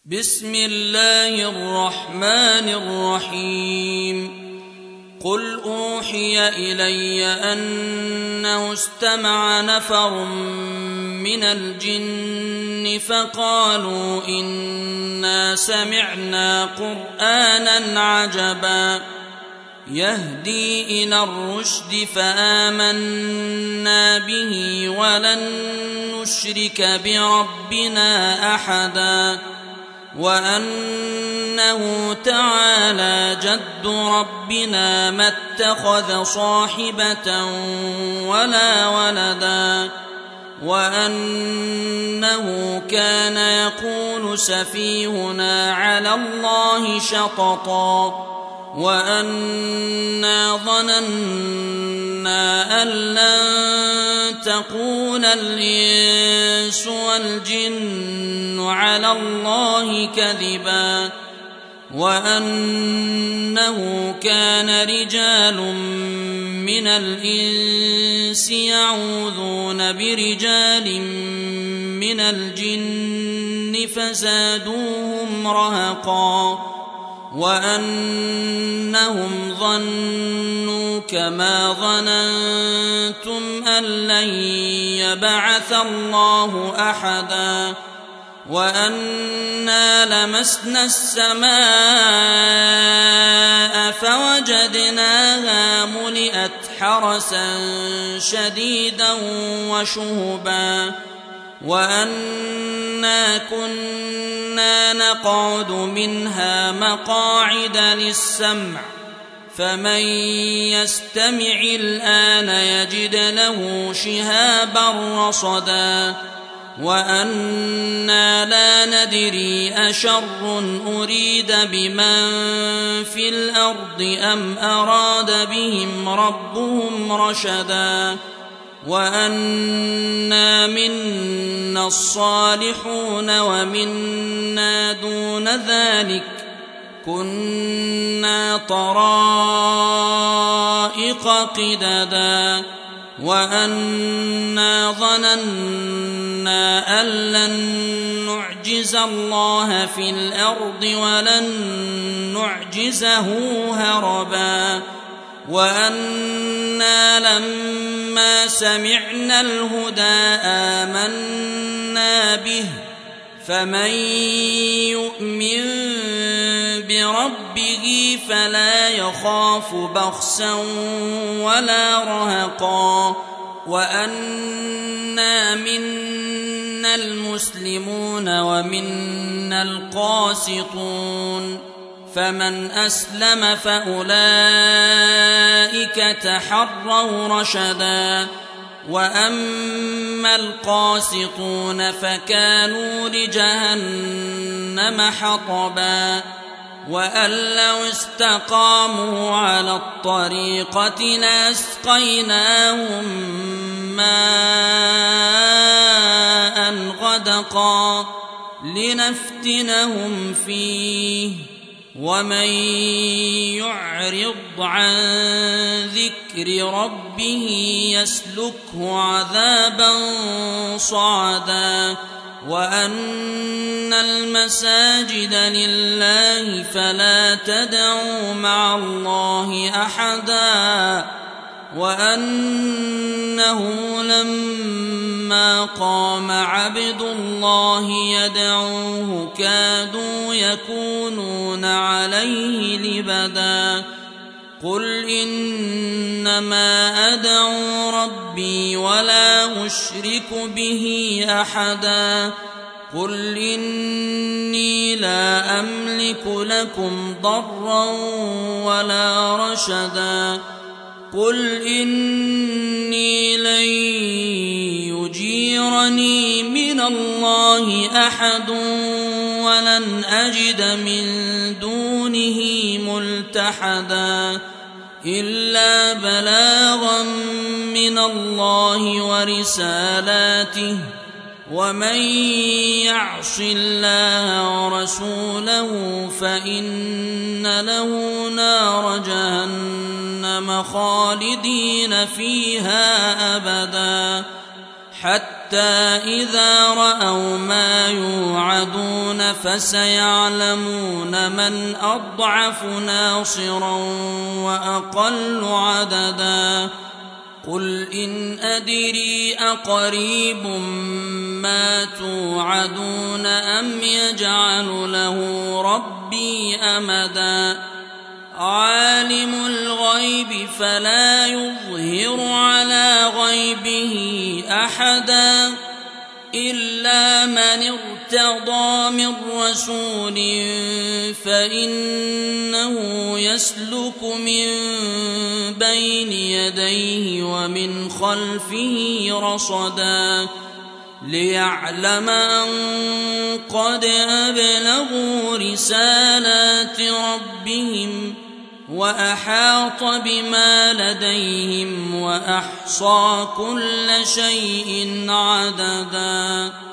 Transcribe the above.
بسم الله الرحمن الرحيم قل أوحي إلي أنه استمع نفر من الجن فقالوا إنا سمعنا قرآنا عجبا يهدي إلى الرشد فآمنا به ولن نشرك بربنا أحدا وأنه تعالى جد ربنا ما اتخذ صاحبة ولا ولدا وأنه كان يقول سفيهنا على الله شططا وأنا ظننا أن لن تقول الإنس والجن على الله كذبا وأنه كان رجال من الإنس يعوذون برجال من الجن فزادوهم رهقا وأنهم ظنوا كما ظننتم أن لن يبعث الله أحدا وأنا لمسنا السماء فوجدناها ملئت حرسا شديدا وشهبا وأنا كنا نقعد منها مقاعد للسمع فمن يستمع الآن يجد له شهابا رصدا وأنا لا ندري أشر أريد بمن في الأرض أم أراد بهم ربهم رشدا وأنا منا الصالحون ومنا دون ذلك كنا طرائق قددا وأنا ظننا أن لن نعجز الله في الأرض ولن نعجزه هربا وأنا لما سمعنا الهدى آمنا به فمن يؤمن بربه فلا يخاف بخسا ولا رهقا وأنا منا المسلمون ومنا القاسطون فمن أسلم فأولئك تحروا رشدا وأما القاسطون فكانوا لجهنم حطبا وأن لو استقاموا على الطريقة لأسقيناهم ماء غدقا لنفتنهم فيه ومن يعرض عن ذكر ربه يسلكه عذابا صعدا وأن المساجد لله فلا تدعوا مع الله أحدا وأنه لما قام عبد الله يدعوه كادوا يكونون عليه لبدا قل إنما أدعو ربي ولا أشرك به أحدا قل إني لا أملك لكم ضرا ولا رشدا قل إني لن يجيرني من الله أحد ولن أجد من دونه ملتحدا إلا بلاغا من الله ورسالاته ومن يعص الله ورسوله فإن له نار جهنم خالدين فيها أبدا حتى حتى إذا رأوا ما يوعدون فسيعلمون من أضعف ناصرا وأقل عددا قل إن أدري أقريب ما توعدون أم يجعل له ربي أمدا عالم الغيب فلا يظهر على غيبه أحدا إلا من ارتضى من رسول فإنه يسلك من بين يديه ومن خلفه رصدا ليعلم أن قد أبلغوا رسالات ربهم وأحاط بما لديهم وأحصى كل شيء عددا